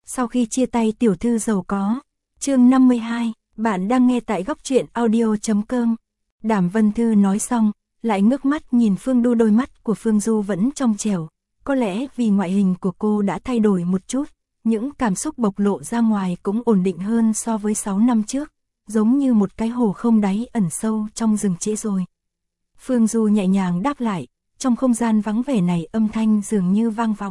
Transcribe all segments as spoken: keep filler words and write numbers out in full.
Sau khi chia tay tiểu thư giàu có. Chương năm mươi hai, bạn đang nghe tại góc truyện audio chấm com. Đàm Vân Thư nói xong, lại ngước mắt nhìn Phương Du, đôi mắt của Phương Du vẫn trong trẻo. Có lẽ vì ngoại hình của cô đã thay đổi một chút, những cảm xúc bộc lộ ra ngoài cũng ổn định hơn so với sáu năm trước, giống như một cái hồ không đáy ẩn sâu trong rừng trễ rồi. Phương Du nhẹ nhàng đáp lại, trong không gian vắng vẻ này âm thanh dường như vang vọng.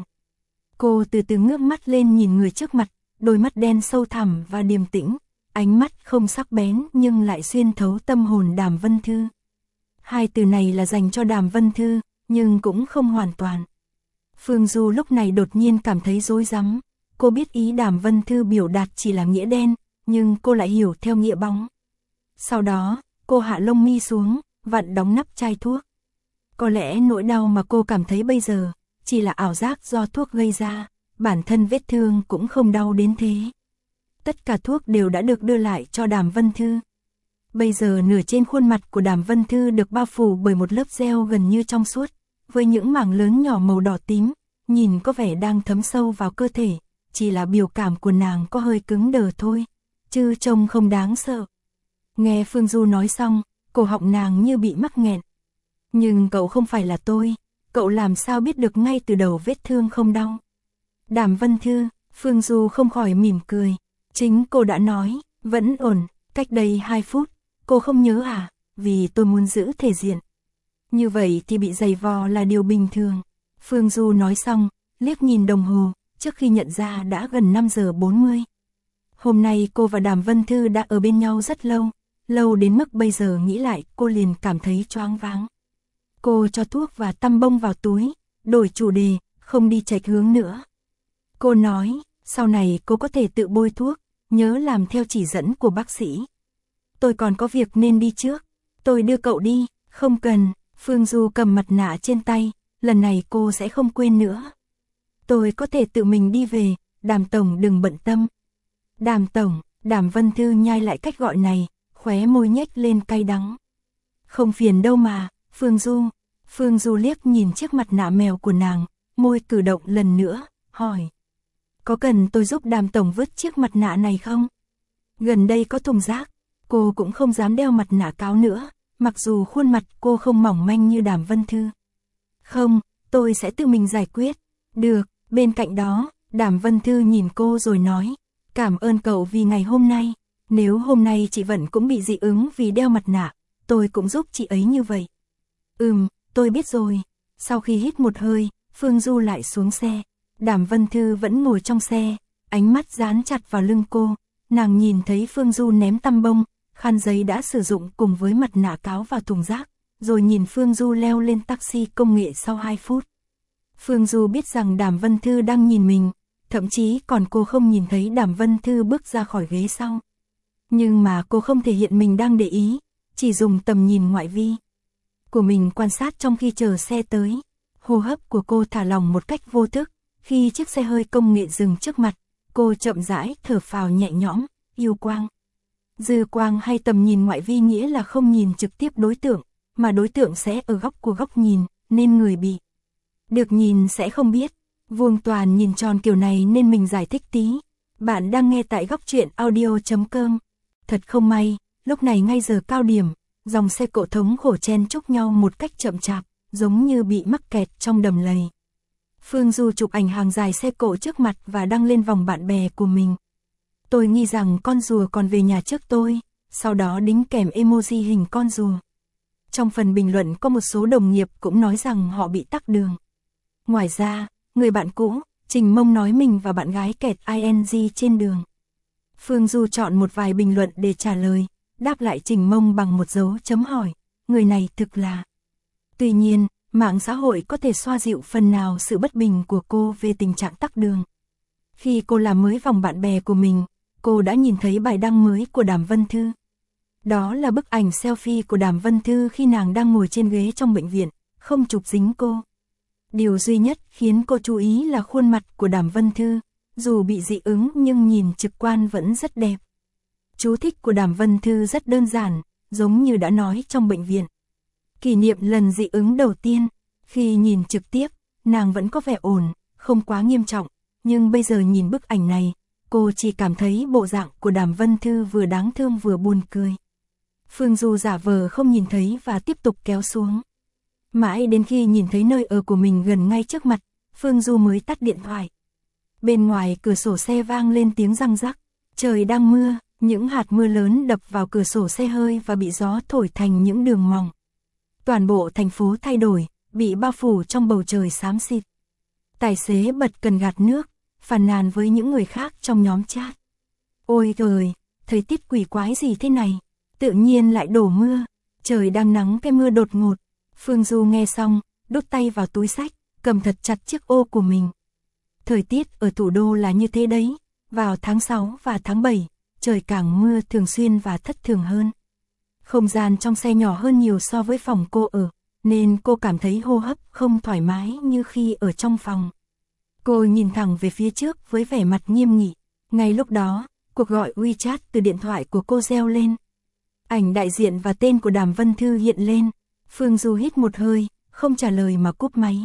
Cô từ từ ngước mắt lên nhìn người trước mặt, đôi mắt đen sâu thẳm và điềm tĩnh, ánh mắt không sắc bén nhưng lại xuyên thấu tâm hồn Đàm Vân Thư. Hai từ này là dành cho Đàm Vân Thư, nhưng cũng không hoàn toàn. Phương Du lúc này đột nhiên cảm thấy rối rắm. Cô biết ý Đàm Vân Thư biểu đạt chỉ là nghĩa đen, nhưng cô lại hiểu theo nghĩa bóng. Sau đó, cô hạ lông mi xuống, vặn đóng nắp chai thuốc. Có lẽ nỗi đau mà cô cảm thấy bây giờ chỉ là ảo giác do thuốc gây ra, bản thân vết thương cũng không đau đến thế. Tất cả thuốc đều đã được đưa lại cho Đàm Vân Thư. Bây giờ nửa trên khuôn mặt của Đàm Vân Thư được bao phủ bởi một lớp gel gần như trong suốt, với những mảng lớn nhỏ màu đỏ tím, nhìn có vẻ đang thấm sâu vào cơ thể, chỉ là biểu cảm của nàng có hơi cứng đờ thôi, chứ trông không đáng sợ. Nghe Phương Du nói xong, cổ họng nàng như bị mắc nghẹn. Nhưng cậu không phải là tôi, cậu làm sao biết được ngay từ đầu vết thương không đau? Đàm Vân Thư, Phương Du không khỏi mỉm cười, chính cô đã nói, vẫn ổn, cách đây hai phút, cô không nhớ à, vì tôi muốn giữ thể diện. Như vậy thì bị giày vò là điều bình thường. Phương Du nói xong, liếc nhìn đồng hồ, trước khi nhận ra đã gần năm giờ bốn mươi. Hôm nay cô và Đàm Vân Thư đã ở bên nhau rất lâu, lâu đến mức bây giờ nghĩ lại cô liền cảm thấy choáng váng. Cô cho thuốc và tăm bông vào túi, đổi chủ đề, không đi chệch hướng nữa. Cô nói, sau này cô có thể tự bôi thuốc, nhớ làm theo chỉ dẫn của bác sĩ. Tôi còn có việc nên đi trước, tôi đưa cậu đi. Không cần. Phương Du cầm mặt nạ trên tay, lần này cô sẽ không quên nữa. Tôi có thể tự mình đi về, Đàm Tổng đừng bận tâm. Đàm Tổng, Đàm Vân Thư nhai lại cách gọi này, khóe môi nhếch lên cay đắng. Không phiền đâu mà, Phương Du. Phương Du liếc nhìn chiếc mặt nạ mèo của nàng, môi cử động lần nữa, hỏi. Có cần tôi giúp Đàm Tổng vứt chiếc mặt nạ này không? Gần đây có thùng rác, cô cũng không dám đeo mặt nạ cáo nữa. Mặc dù khuôn mặt cô không mỏng manh như Đàm Vân Thư. Không, tôi sẽ tự mình giải quyết. Được, bên cạnh đó, Đàm Vân Thư nhìn cô rồi nói. Cảm ơn cậu vì ngày hôm nay. Nếu hôm nay chị Vẫn cũng bị dị ứng vì đeo mặt nạ, tôi cũng giúp chị ấy như vậy. Ừm, tôi biết rồi. Sau khi hít một hơi, Phương Du lại xuống xe. Đàm Vân Thư vẫn ngồi trong xe, ánh mắt dán chặt vào lưng cô. Nàng nhìn thấy Phương Du ném tăm bông, khăn giấy đã sử dụng cùng với mặt nạ cáo vào thùng rác, rồi nhìn Phương Du leo lên taxi công nghệ sau hai phút. Phương Du biết rằng Đàm Vân Thư đang nhìn mình, thậm chí còn cô không nhìn thấy Đàm Vân Thư bước ra khỏi ghế sau. Nhưng mà cô không thể hiện mình đang để ý, chỉ dùng tầm nhìn ngoại vi của mình quan sát trong khi chờ xe tới. Hô hấp của cô thả lỏng một cách vô thức, khi chiếc xe hơi công nghệ dừng trước mặt, cô chậm rãi thở phào nhẹ nhõm, yêu quang. Dư quang hay tầm nhìn ngoại vi nghĩa là không nhìn trực tiếp đối tượng, mà đối tượng sẽ ở góc của góc nhìn, nên người bị được nhìn sẽ không biết. Vuông toàn nhìn tròn kiểu này nên mình giải thích tí. Bạn đang nghe tại góc truyện audio chấm com. Thật không may, lúc này ngay giờ cao điểm, dòng xe cộ thống khổ chen chúc nhau một cách chậm chạp, giống như bị mắc kẹt trong đầm lầy. Phương Du chụp ảnh hàng dài xe cộ trước mặt và đăng lên vòng bạn bè của mình. Tôi nghi rằng con rùa còn về nhà trước tôi, sau đó đính kèm emoji hình con rùa. Trong phần bình luận có một số đồng nghiệp cũng nói rằng họ bị tắc đường. Ngoài ra, người bạn cũ, Trình Mông nói mình và bạn gái kẹt ing trên đường. Phương Du chọn một vài bình luận để trả lời, đáp lại Trình Mông bằng một dấu chấm hỏi, người này thực là. Tuy nhiên, mạng xã hội có thể xoa dịu phần nào sự bất bình của cô về tình trạng tắc đường. Khi cô làm mới vòng bạn bè của mình, cô đã nhìn thấy bài đăng mới của Đàm Vân Thư. Đó là bức ảnh selfie của Đàm Vân Thư khi nàng đang ngồi trên ghế trong bệnh viện, không chụp dính cô. Điều duy nhất khiến cô chú ý là khuôn mặt của Đàm Vân Thư, dù bị dị ứng nhưng nhìn trực quan vẫn rất đẹp. Chú thích của Đàm Vân Thư rất đơn giản, giống như đã nói trong bệnh viện. Kỷ niệm lần dị ứng đầu tiên, khi nhìn trực tiếp, nàng vẫn có vẻ ổn, không quá nghiêm trọng, nhưng bây giờ nhìn bức ảnh này, cô chỉ cảm thấy bộ dạng của Đàm Vân Thư vừa đáng thương vừa buồn cười. Phương Du giả vờ không nhìn thấy và tiếp tục kéo xuống. Mãi đến khi nhìn thấy nơi ở của mình gần ngay trước mặt, Phương Du mới tắt điện thoại. Bên ngoài cửa sổ xe vang lên tiếng răng rắc. Trời đang mưa, những hạt mưa lớn đập vào cửa sổ xe hơi và bị gió thổi thành những đường mỏng. Toàn bộ thành phố thay đổi, bị bao phủ trong bầu trời xám xịt. Tài xế bật cần gạt nước, phàn nàn với những người khác trong nhóm chat. Ôi trời, thời tiết quỷ quái gì thế này? Tự nhiên lại đổ mưa, trời đang nắng cái mưa đột ngột. Phương Du nghe xong, đút tay vào túi xách, cầm thật chặt chiếc ô của mình. Thời tiết ở thủ đô là như thế đấy, vào tháng sáu và tháng bảy, trời càng mưa thường xuyên và thất thường hơn. Không gian trong xe nhỏ hơn nhiều so với phòng cô ở, nên cô cảm thấy hô hấp không thoải mái như khi ở trong phòng. Cô nhìn thẳng về phía trước với vẻ mặt nghiêm nghị. Ngay lúc đó, cuộc gọi WeChat từ điện thoại của cô reo lên. Ảnh đại diện và tên của Đàm Vân Thư hiện lên. Phương Du hít một hơi, không trả lời mà cúp máy.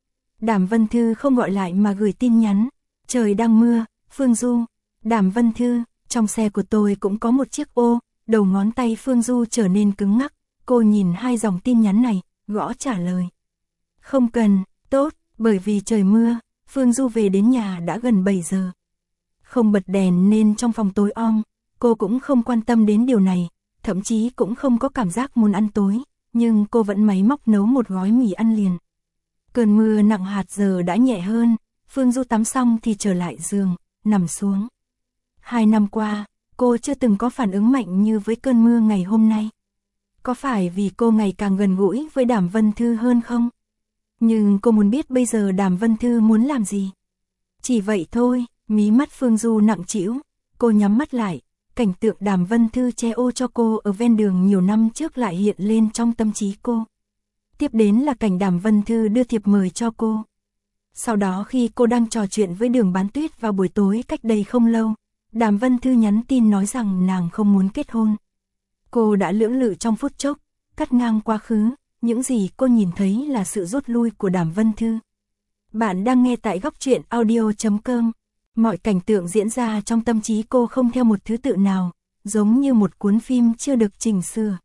Đàm Vân Thư không gọi lại mà gửi tin nhắn. Trời đang mưa, Phương Du. Đàm Vân Thư, trong xe của tôi cũng có một chiếc ô. Đầu ngón tay Phương Du trở nên cứng ngắc. Cô nhìn hai dòng tin nhắn này, gõ trả lời. Không cần, tốt, bởi vì trời mưa, Phương Du về đến nhà đã gần bảy giờ. Không bật đèn nên trong phòng tối om, cô cũng không quan tâm đến điều này, thậm chí cũng không có cảm giác muốn ăn tối, nhưng cô vẫn máy móc nấu một gói mì ăn liền. Cơn mưa nặng hạt giờ đã nhẹ hơn, Phương Du tắm xong thì trở lại giường, nằm xuống. Hai năm qua, cô chưa từng có phản ứng mạnh như với cơn mưa ngày hôm nay. Có phải vì cô ngày càng gần gũi với Đàm Vân Thư hơn không? Nhưng cô muốn biết bây giờ Đàm Vân Thư muốn làm gì. Chỉ vậy thôi, mí mắt Phương Du nặng trĩu, cô nhắm mắt lại, cảnh tượng Đàm Vân Thư che ô cho cô ở ven đường nhiều năm trước lại hiện lên trong tâm trí cô. Tiếp đến là cảnh Đàm Vân Thư đưa thiệp mời cho cô. Sau đó khi cô đang trò chuyện với Đường Bán Tuyết vào buổi tối cách đây không lâu, Đàm Vân Thư nhắn tin nói rằng nàng không muốn kết hôn. Cô đã lưỡng lự trong phút chốc, cắt ngang quá khứ, những gì cô nhìn thấy là sự rút lui của Đàm Vân Thư. Bạn đang nghe tại góc truyện audio chấm com. Mọi cảnh tượng diễn ra trong tâm trí cô không theo một thứ tự nào, giống như một cuốn phim chưa được chỉnh sửa.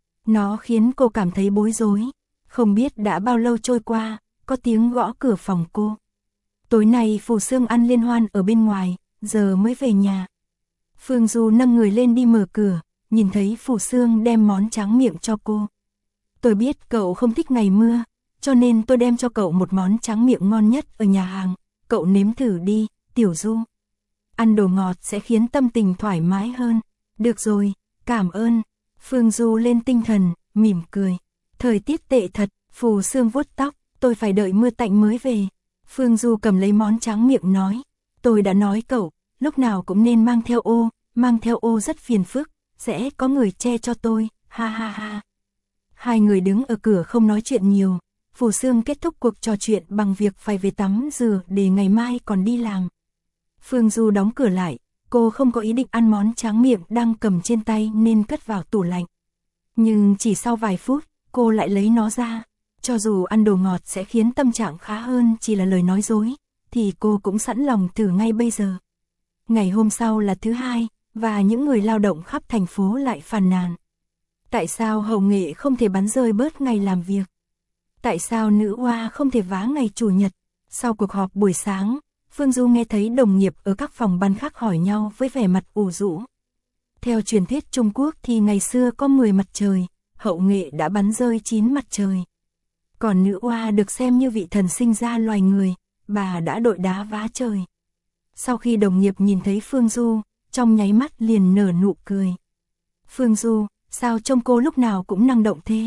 Nó khiến cô cảm thấy bối rối. Không biết đã bao lâu trôi qua, có tiếng gõ cửa phòng cô. Tối nay Phù Sương ăn liên hoan ở bên ngoài, giờ mới về nhà. Phương Du nâng người lên đi mở cửa, nhìn thấy Phù Sương đem món tráng miệng cho cô. Tôi biết cậu không thích ngày mưa, cho nên tôi đem cho cậu một món tráng miệng ngon nhất ở nhà hàng. Cậu nếm thử đi, Tiểu Du. Ăn đồ ngọt sẽ khiến tâm tình thoải mái hơn. Được rồi, cảm ơn. Phương Du lên tinh thần, mỉm cười. Thời tiết tệ thật, Phù Sương vuốt tóc, tôi phải đợi mưa tạnh mới về. Phương Du cầm lấy món tráng miệng nói. Tôi đã nói cậu, lúc nào cũng nên mang theo ô, mang theo ô rất phiền phức, sẽ có người che cho tôi, ha ha ha. Hai người đứng ở cửa không nói chuyện nhiều. Phù Sương kết thúc cuộc trò chuyện bằng việc phải về tắm rửa để ngày mai còn đi làm. Phương Du đóng cửa lại, cô không có ý định ăn món tráng miệng đang cầm trên tay nên cất vào tủ lạnh. Nhưng chỉ sau vài phút, cô lại lấy nó ra. Cho dù ăn đồ ngọt sẽ khiến tâm trạng khá hơn chỉ là lời nói dối, thì cô cũng sẵn lòng thử ngay bây giờ. Ngày hôm sau là thứ hai, và những người lao động khắp thành phố lại phàn nàn. Tại sao Hậu Nghệ không thể bắn rơi bớt ngày làm việc? Tại sao nữ oa không thể vá ngày chủ nhật? Sau cuộc họp buổi sáng, Phương Du nghe thấy đồng nghiệp ở các phòng ban khác hỏi nhau với vẻ mặt ủ rũ. Theo truyền thuyết Trung Quốc thì ngày xưa có mười mặt trời, Hậu Nghệ đã bắn rơi chín mặt trời. Còn nữ oa được xem như vị thần sinh ra loài người, bà đã đội đá vá trời. Sau khi đồng nghiệp nhìn thấy Phương Du, trong nháy mắt liền nở nụ cười. Phương Du, sao trông cô lúc nào cũng năng động thế?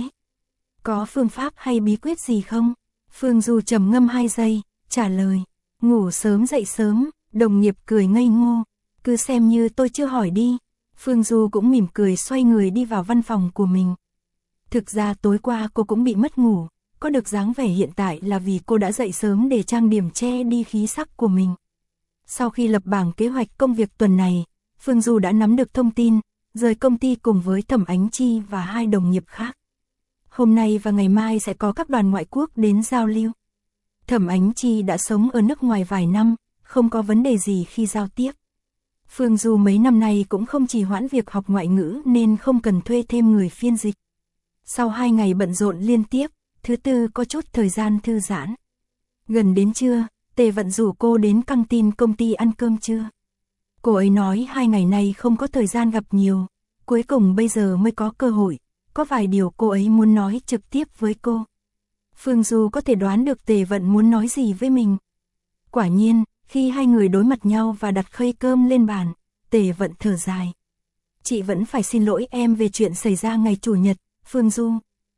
Có phương pháp hay bí quyết gì không? Phương Du trầm ngâm hai giây, trả lời. Ngủ sớm dậy sớm, đồng nghiệp cười ngây ngô. Cứ xem như tôi chưa hỏi đi. Phương Du cũng mỉm cười xoay người đi vào văn phòng của mình. Thực ra tối qua cô cũng bị mất ngủ. Có được dáng vẻ hiện tại là vì cô đã dậy sớm để trang điểm che đi khí sắc của mình. Sau khi lập bảng kế hoạch công việc tuần này, Phương Du đã nắm được thông tin, rời công ty cùng với Thẩm Ánh Chi và hai đồng nghiệp khác. Hôm nay và ngày mai sẽ có các đoàn ngoại quốc đến giao lưu. Thẩm Ánh Chi đã sống ở nước ngoài vài năm, không có vấn đề gì khi giao tiếp. Phương Du mấy năm nay cũng không trì hoãn việc học ngoại ngữ nên không cần thuê thêm người phiên dịch. Sau hai ngày bận rộn liên tiếp, thứ tư có chút thời gian thư giãn. Gần đến trưa, Tề Vận rủ cô đến căng tin công ty ăn cơm trưa. Cô ấy nói hai ngày nay không có thời gian gặp nhiều, cuối cùng bây giờ mới có cơ hội, có vài điều cô ấy muốn nói trực tiếp với cô. Phương Du có thể đoán được Tề Vận muốn nói gì với mình. Quả nhiên, khi hai người đối mặt nhau và đặt khay cơm lên bàn, Tề Vận thở dài. Chị vẫn phải xin lỗi em về chuyện xảy ra ngày Chủ nhật, Phương Du.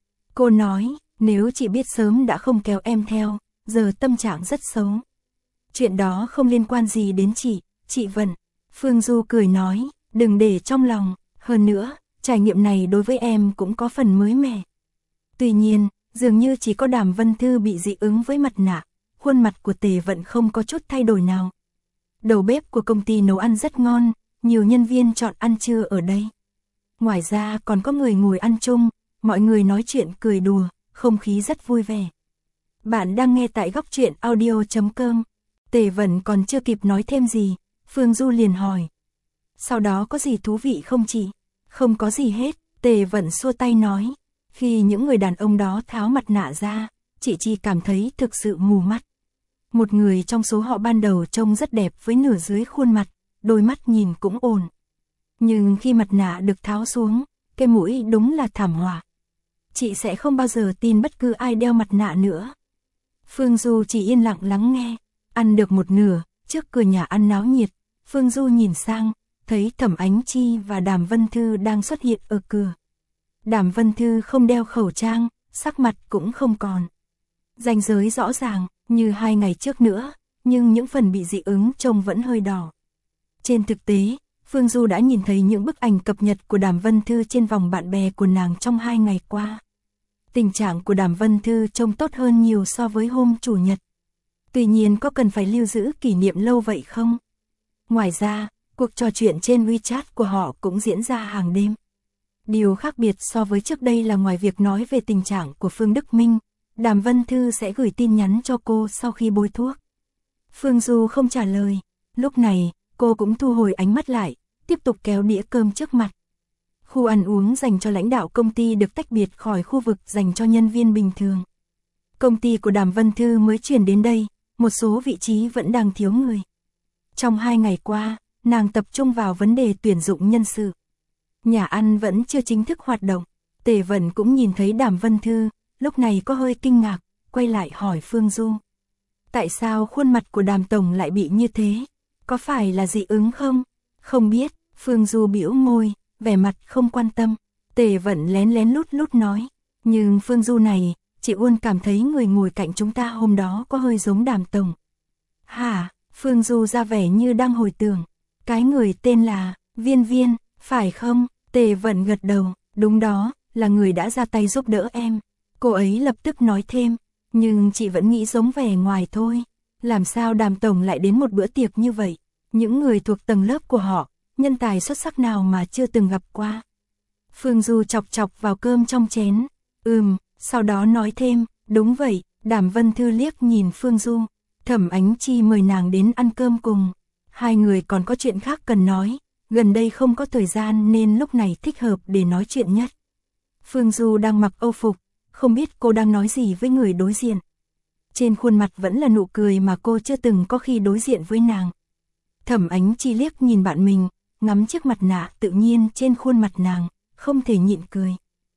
Cô nói, nếu chị biết sớm đã không kéo em theo, giờ tâm trạng rất xấu. Chuyện đó không liên quan gì đến chị, chị Vận. Phương Du cười nói, đừng để trong lòng, hơn nữa, trải nghiệm này đối với em cũng có phần mới mẻ. Tuy nhiên, dường như chỉ có Đàm Vân Thư bị dị ứng với mặt nạ, khuôn mặt của Tề Vận không có chút thay đổi nào. Đầu bếp của công ty nấu ăn rất ngon, nhiều nhân viên chọn ăn trưa ở đây. Ngoài ra còn có người ngồi ăn chung, mọi người nói chuyện cười đùa, không khí rất vui vẻ. Bạn đang nghe tại góc truyện audio chấm com. Tề Vận còn chưa kịp nói thêm gì, Phương Du liền hỏi. Sau đó có gì thú vị không chị? Không có gì hết, Tề Vận xua tay nói. Khi những người đàn ông đó tháo mặt nạ ra, chị chỉ cảm thấy thực sự mù mắt. Một người trong số họ ban đầu trông rất đẹp với nửa dưới khuôn mặt, đôi mắt nhìn cũng ổn. Nhưng khi mặt nạ được tháo xuống, cái mũi đúng là thảm họa. Chị sẽ không bao giờ tin bất cứ ai đeo mặt nạ nữa. Phương Du chỉ yên lặng lắng nghe, ăn được một nửa, trước cửa nhà ăn náo nhiệt, Phương Du nhìn sang, thấy Thẩm Ánh Chi và Đàm Vân Thư đang xuất hiện ở cửa. Đàm Vân Thư không đeo khẩu trang, sắc mặt cũng không còn. Ranh giới rõ ràng, như hai ngày trước nữa, nhưng những phần bị dị ứng trông vẫn hơi đỏ. Trên thực tế, Phương Du đã nhìn thấy những bức ảnh cập nhật của Đàm Vân Thư trên vòng bạn bè của nàng trong hai ngày qua. Tình trạng của Đàm Vân Thư trông tốt hơn nhiều so với hôm Chủ nhật. Tuy nhiên có cần phải lưu giữ kỷ niệm lâu vậy không? Ngoài ra, cuộc trò chuyện trên WeChat của họ cũng diễn ra hàng đêm. Điều khác biệt so với trước đây là ngoài việc nói về tình trạng của Phương Đức Minh, Đàm Vân Thư sẽ gửi tin nhắn cho cô sau khi bôi thuốc. Phương Du không trả lời, lúc này, cô cũng thu hồi ánh mắt lại, tiếp tục kéo đĩa cơm trước mặt. Khu ăn uống dành cho lãnh đạo công ty được tách biệt khỏi khu vực dành cho nhân viên bình thường. Công ty của Đàm Vân Thư mới chuyển đến đây, một số vị trí vẫn đang thiếu người. Trong hai ngày qua, nàng tập trung vào vấn đề tuyển dụng nhân sự. Nhà ăn vẫn chưa chính thức hoạt động, Tề Vận cũng nhìn thấy Đàm Vân Thư, lúc này có hơi kinh ngạc, quay lại hỏi Phương Du. Tại sao khuôn mặt của Đàm Tổng lại bị như thế? Có phải là dị ứng không? Không biết, Phương Du bĩu môi, vẻ mặt không quan tâm. Tề Vận lén lén lút lút nói. Nhưng Phương Du này, chị Uôn cảm thấy người ngồi cạnh chúng ta hôm đó có hơi giống Đàm Tổng. Hả? Phương Du ra vẻ như đang hồi tưởng. Cái người tên là Viên Viên, phải không? Tề Vận gật đầu, đúng đó, là người đã ra tay giúp đỡ em. Cô ấy lập tức nói thêm, nhưng chị vẫn nghĩ giống vẻ ngoài thôi. Làm sao Đàm Tổng lại đến một bữa tiệc như vậy? Những người thuộc tầng lớp của họ, nhân tài xuất sắc nào mà chưa từng gặp qua. Phương Du chọc chọc vào cơm trong chén. Ừm, sau đó nói thêm, đúng vậy. Đàm Vân Thư liếc nhìn Phương Du. Thẩm Ánh Chi mời nàng đến ăn cơm cùng. Hai người còn có chuyện khác cần nói. Gần đây không có thời gian nên lúc này thích hợp để nói chuyện nhất. Phương Du đang mặc âu phục, không biết cô đang nói gì với người đối diện. Trên khuôn mặt vẫn là nụ cười mà cô chưa từng có khi đối diện với nàng. Thẩm Ánh Chi liếc nhìn bạn mình, ngắm chiếc mặt nạ tự nhiên trên khuôn mặt nàng, không thể nhịn cười.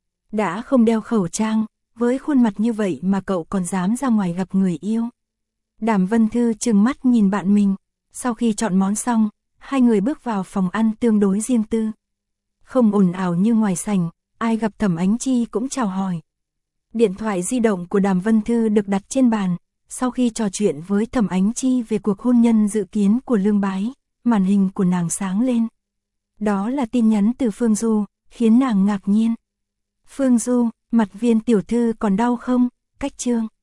Đã không đeo khẩu trang, với khuôn mặt như vậy mà cậu còn dám ra ngoài gặp người yêu. Đàm Vân Thư trừng mắt nhìn bạn mình, sau khi chọn món xong, hai người bước vào phòng ăn tương đối riêng tư. Không ồn ào như ngoài sảnh, ai gặp Thẩm Ánh Chi cũng chào hỏi. Điện thoại di động của Đàm Vân Thư được đặt trên bàn, sau khi trò chuyện với Thẩm Ánh Chi về cuộc hôn nhân dự kiến của Lương Bái, màn hình của nàng sáng lên. Đó là tin nhắn từ Phương Du, khiến nàng ngạc nhiên. Phương Du, mặt Viên tiểu thư còn đau không? Cách chương.